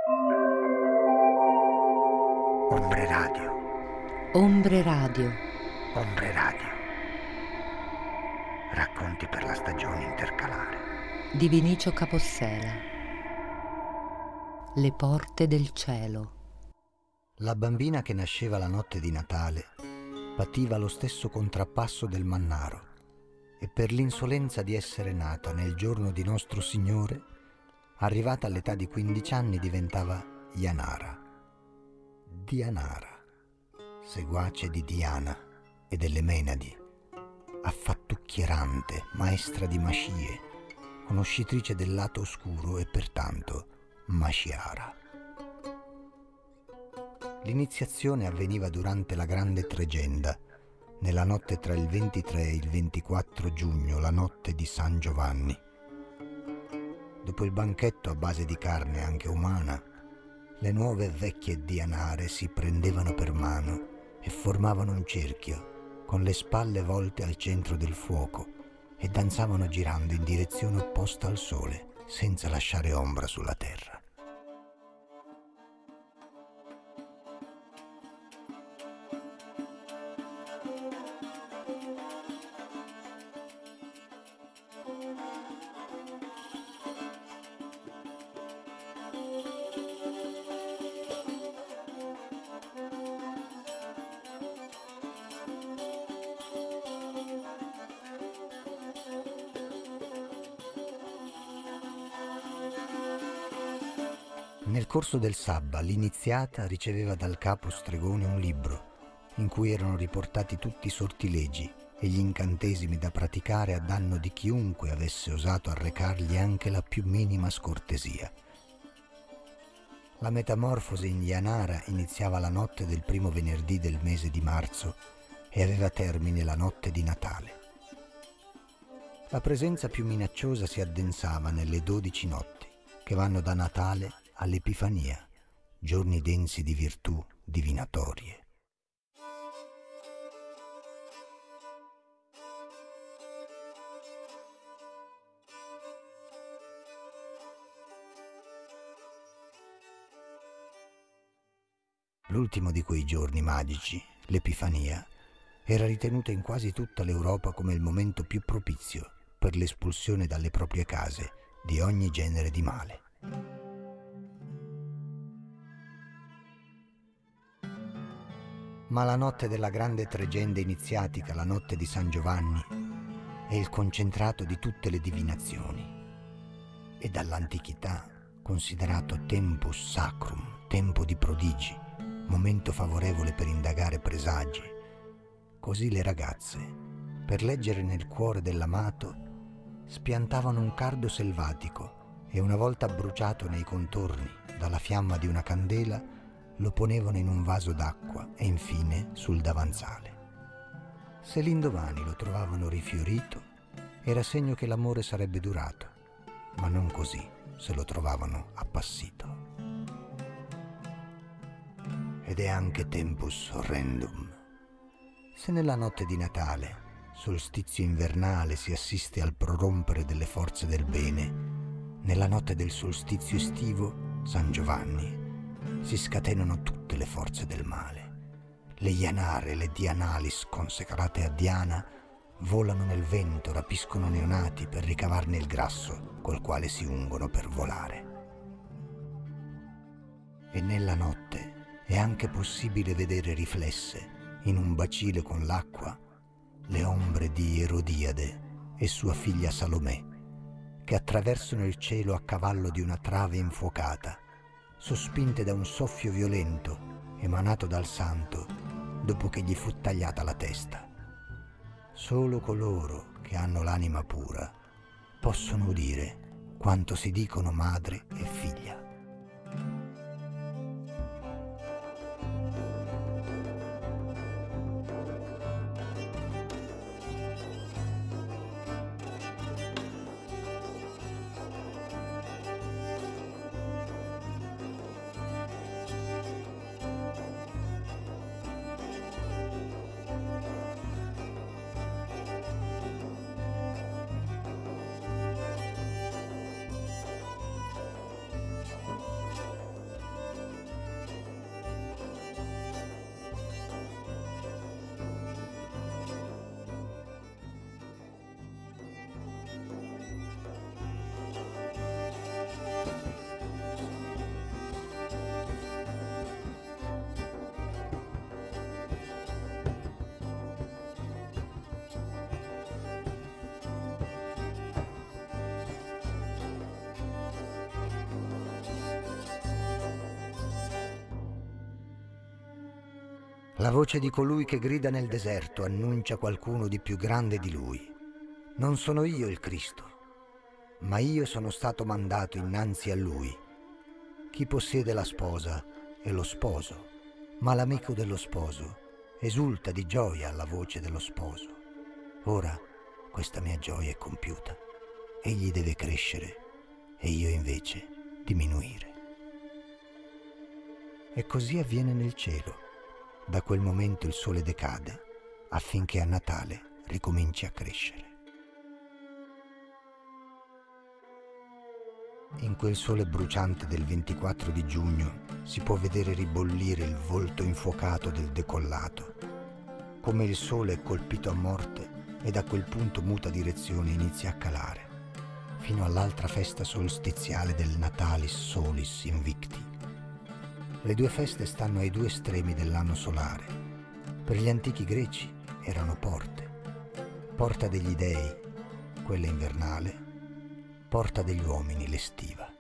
Ombre Radio. Ombre Radio. Ombre Radio. Racconti per la stagione intercalare. Di Vinicio Capossela. Le porte del cielo. La bambina che nasceva la notte di Natale pativa lo stesso contrappasso del mannaro e per l'insolenza di essere nata nel giorno di nostro Signore, arrivata all'età di 15 anni diventava Janara. Dianara, seguace di Diana e delle Menadi, affattucchierante, maestra di macie, conoscitrice del lato oscuro e pertanto Maciara. L'iniziazione avveniva durante la grande tregenda, nella notte tra il 23 e il 24 giugno, la notte di San Giovanni. Dopo il banchetto a base di carne anche umana, le nuove e vecchie dianare si prendevano per mano e formavano un cerchio, con le spalle volte al centro del fuoco, e danzavano girando in direzione opposta al sole, senza lasciare ombra sulla terra. Nel corso del sabba l'iniziata riceveva dal capo stregone un libro in cui erano riportati tutti i sortilegi e gli incantesimi da praticare a danno di chiunque avesse osato arrecargli anche la più minima scortesia. La metamorfosi in Janara iniziava la notte del primo venerdì del mese di marzo e aveva termine la notte di Natale. La presenza più minacciosa si addensava nelle 12 notti che vanno da Natale all'Epifania, giorni densi di virtù divinatorie. L'ultimo di quei giorni magici, l'Epifania, era ritenuta in quasi tutta l'Europa come il momento più propizio per l'espulsione dalle proprie case di ogni genere di male. Ma la notte della grande tregenda iniziatica, la notte di San Giovanni, è il concentrato di tutte le divinazioni e dall'antichità considerato tempus sacrum, tempo di prodigi, momento favorevole per indagare presagi. Così le ragazze, per leggere nel cuore dell'amato, spiantavano un cardo selvatico e una volta bruciato nei contorni dalla fiamma di una candela lo ponevano in un vaso d'acqua e infine sul davanzale. Se l'indomani lo trovavano rifiorito, era segno che l'amore sarebbe durato, ma non così se lo trovavano appassito. Ed è anche tempus horrendum. Se nella notte di Natale, solstizio invernale, si assiste al prorompere delle forze del bene, nella notte del solstizio estivo, San Giovanni, si scatenano tutte le forze del male. Le Janare, le Dianalis consacrate a Diana, volano nel vento, rapiscono neonati per ricavarne il grasso col quale si ungono per volare. E nella notte è anche possibile vedere riflesse in un bacile con l'acqua le ombre di Erodiade e sua figlia Salomè, che attraversano il cielo a cavallo di una trave infuocata, sospinte da un soffio violento emanato dal santo dopo che gli fu tagliata la testa. Solo coloro che hanno l'anima pura possono udire quanto si dicono madre e figlia. La voce di colui che grida nel deserto annuncia qualcuno di più grande di lui. Non sono io il Cristo, ma io sono stato mandato innanzi a lui. Chi possiede la sposa è lo sposo, ma l'amico dello sposo esulta di gioia alla voce dello sposo. Ora questa mia gioia è compiuta. Egli deve crescere e io invece diminuire. E così avviene nel cielo. Da quel momento il sole decade affinché a Natale ricominci a crescere. In quel sole bruciante del 24 di giugno si può vedere ribollire il volto infuocato del decollato, come il sole è colpito a morte e da quel punto muta direzione e inizia a calare, fino all'altra festa solstiziale del Natalis Solis Invicti. Le due feste stanno ai due estremi dell'anno solare. Per gli antichi greci erano porte. Porta degli dei, quella invernale, porta degli uomini l'estiva.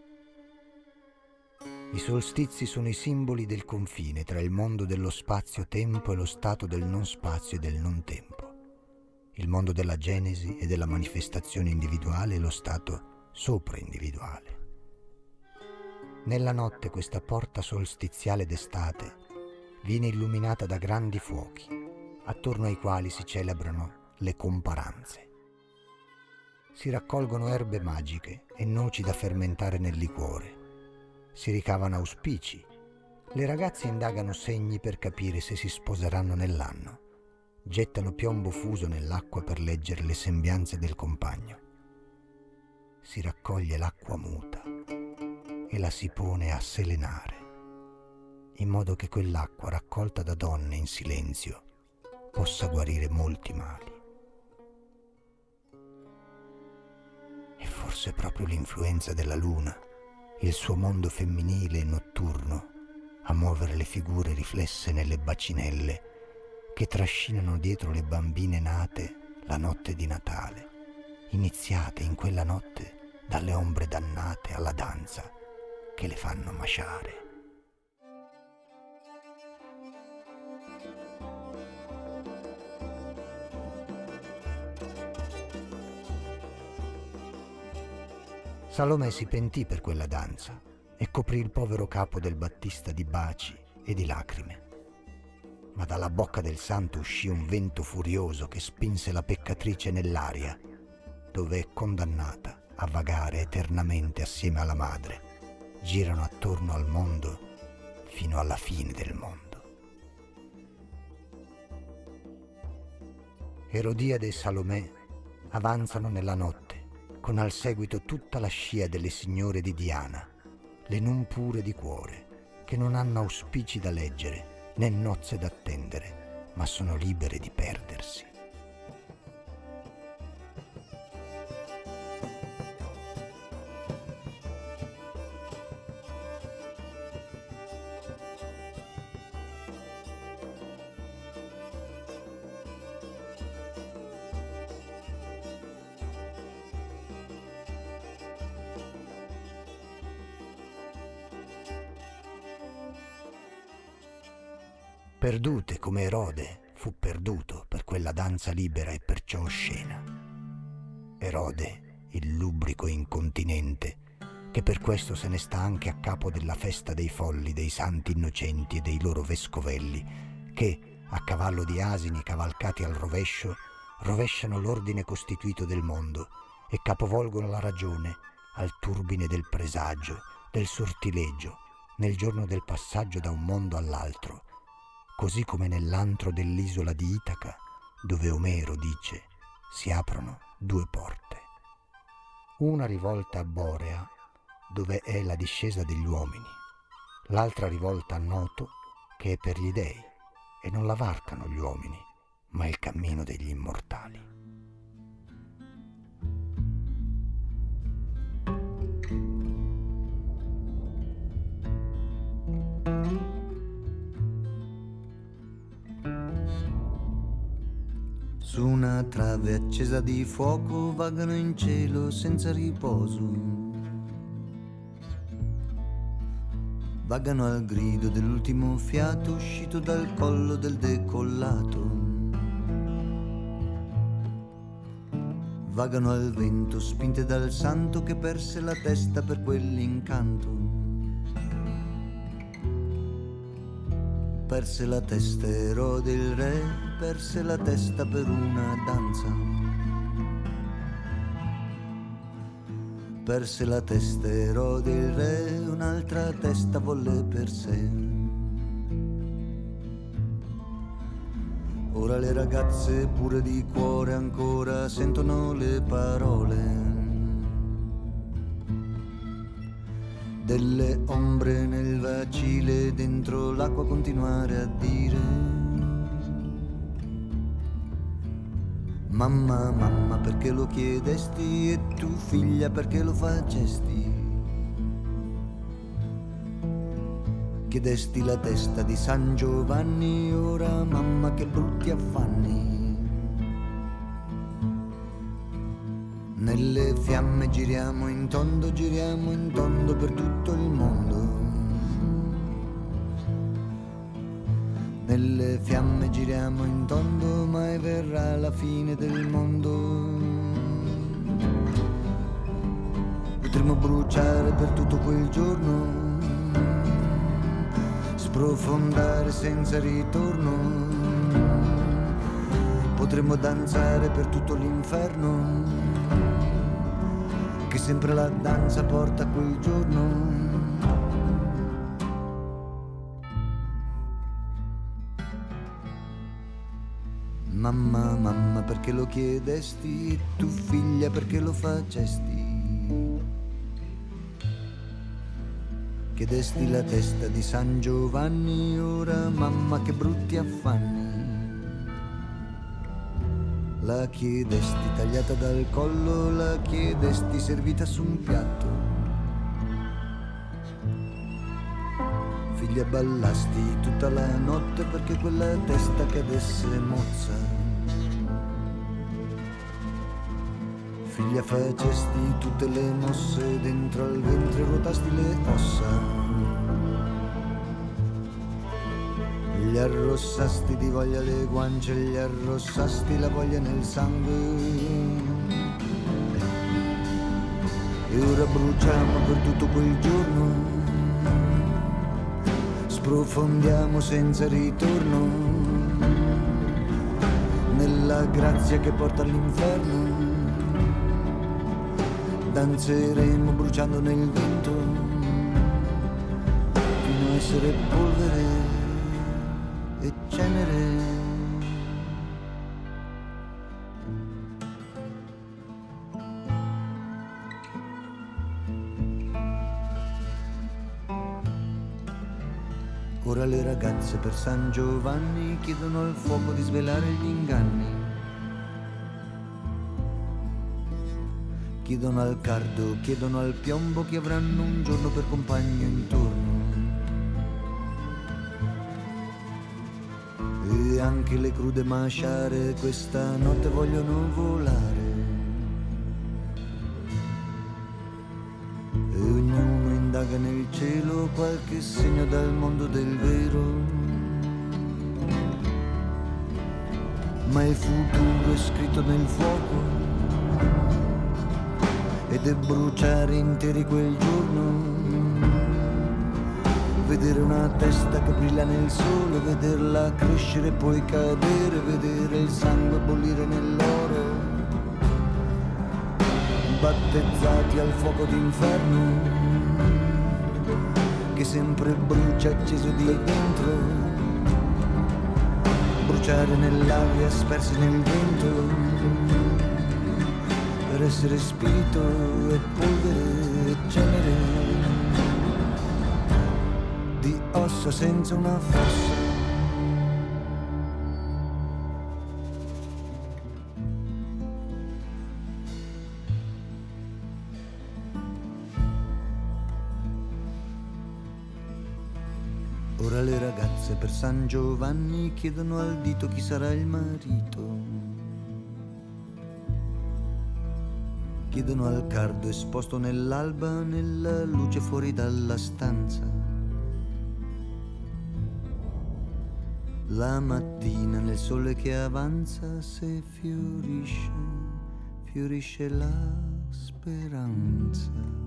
I solstizi sono i simboli del confine tra il mondo dello spazio-tempo e lo stato del non spazio e del non tempo. Il mondo della genesi e della manifestazione individuale e lo stato sopra-individuale. Nella notte questa porta solstiziale d'estate viene illuminata da grandi fuochi, attorno ai quali si celebrano le comparanze. Si raccolgono erbe magiche e noci da fermentare nel liquore. Si ricavano auspici. Le ragazze indagano segni per capire se si sposeranno nell'anno. Gettano piombo fuso nell'acqua per leggere le sembianze del compagno. Si raccoglie l'acqua muta e la si pone a selenare, in modo che quell'acqua raccolta da donne in silenzio possa guarire molti mali. E forse proprio l'influenza della luna, il suo mondo femminile e notturno, a muovere le figure riflesse nelle bacinelle che trascinano dietro le bambine nate la notte di Natale, iniziate in quella notte dalle ombre dannate alla danza che le fanno maciare. Salomè si pentì per quella danza e coprì il povero capo del Battista di baci e di lacrime. Ma dalla bocca del santo uscì un vento furioso che spinse la peccatrice nell'aria, dove è condannata a vagare eternamente assieme alla madre. Girano attorno al mondo fino alla fine del mondo. Erodiade e Salomè avanzano nella notte, con al seguito tutta la scia delle signore di Diana, le non pure di cuore, che non hanno auspici da leggere né nozze da attendere, ma sono libere di perdersi. Perdute come Erode fu perduto per quella danza libera e perciò oscena. Erode, il lubrico incontinente, che per questo se ne sta anche a capo della festa dei folli, dei santi innocenti e dei loro vescovelli, che, a cavallo di asini cavalcati al rovescio, rovesciano l'ordine costituito del mondo e capovolgono la ragione al turbine del presagio, del sortileggio, nel giorno del passaggio da un mondo all'altro, così come nell'antro dell'isola di Itaca, dove Omero dice si aprono due porte. Una rivolta a Borea, dove è la discesa degli uomini, l'altra rivolta a Noto, che è per gli dei, e non la varcano gli uomini, ma il cammino degli immortali. Su una trave accesa di fuoco vagano in cielo senza riposo. vagano al grido dell'ultimo fiato uscito dal collo del decollato. Vagano al vento spinte dal santo che perse la testa per quell'incanto. Perse la testa Erode il re, perse la testa per una danza. Perse la testa Erode il re, un'altra testa volle per sé. Ora le ragazze pure di cuore ancora sentono le parole delle ombre nel vacile, dentro l'acqua continuare a dire: mamma, mamma, perché lo chiedesti? E tu, figlia, perché lo facesti? Chiedesti la testa di San Giovanni, ora mamma che brutti affanni. Nelle fiamme giriamo in tondo per tutto il mondo. Nelle fiamme giriamo in tondo, mai verrà la fine del mondo. Potremmo bruciare per tutto quel giorno, sprofondare senza ritorno. Potremmo danzare per tutto l'inferno, che sempre la danza porta a quel giorno. Mamma, mamma, perché lo chiedesti? Tu, figlia, perché lo facesti? Chiedesti la testa di San Giovanni, ora mamma che brutti affanni. La chiedesti tagliata dal collo, la chiedesti servita su un piatto. Figlia, ballasti tutta la notte perché quella testa cadesse mozza. Figlia, facesti tutte le mosse dentro al ventre, ruotasti le ossa. Gli arrossasti di voglia le guance, gli arrossasti la voglia nel sangue. E ora bruciamo per tutto quel giorno, sprofondiamo senza ritorno nella grazia che porta all'inferno. Danzeremo bruciando nel vento fino a essere polvere e cenere. Ora le ragazze per San Giovanni chiedono al fuoco di svelare gli inganni. Chiedono al cardo, chiedono al piombo che avranno un giorno per compagno intorno. E anche le crude masciare questa notte vogliono volare. E ognuno indaga nel cielo qualche segno dal mondo del vero. Ma il futuro è scritto nel fuoco ed è bruciare interi quel giorno. Vedere una testa che brilla nel sole, vederla crescere e poi cadere, vedere il sangue bollire nell'oro, battezzati al fuoco d'inferno che sempre brucia acceso di dentro, bruciare nell'aria spersi nel vento, per essere spirito e polvere e cenere, di ossa senza una fossa. Ora le ragazze per San Giovanni chiedono al dito chi sarà il marito. Chiedono al cardo esposto nell'alba, nella luce fuori dalla stanza. La mattina nel sole che avanza, se fiorisce, fiorisce la speranza.